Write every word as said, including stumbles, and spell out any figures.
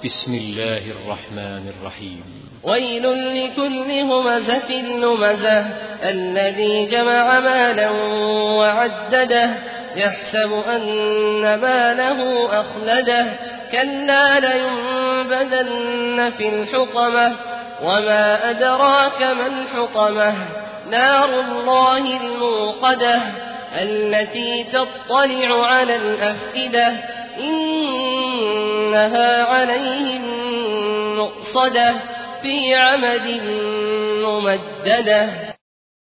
بسم الله الرحمن الرحيم. ويل لكل همزة لمزة الذي جمع مالا وعدده يحسب أن ماله أخلده كلا لينبذن في الحطمة وما أدراك ما الحطمة نار الله الموقدة التي تطلع على الأفئدة إنها عليهم مؤصدة في عمد ممددة.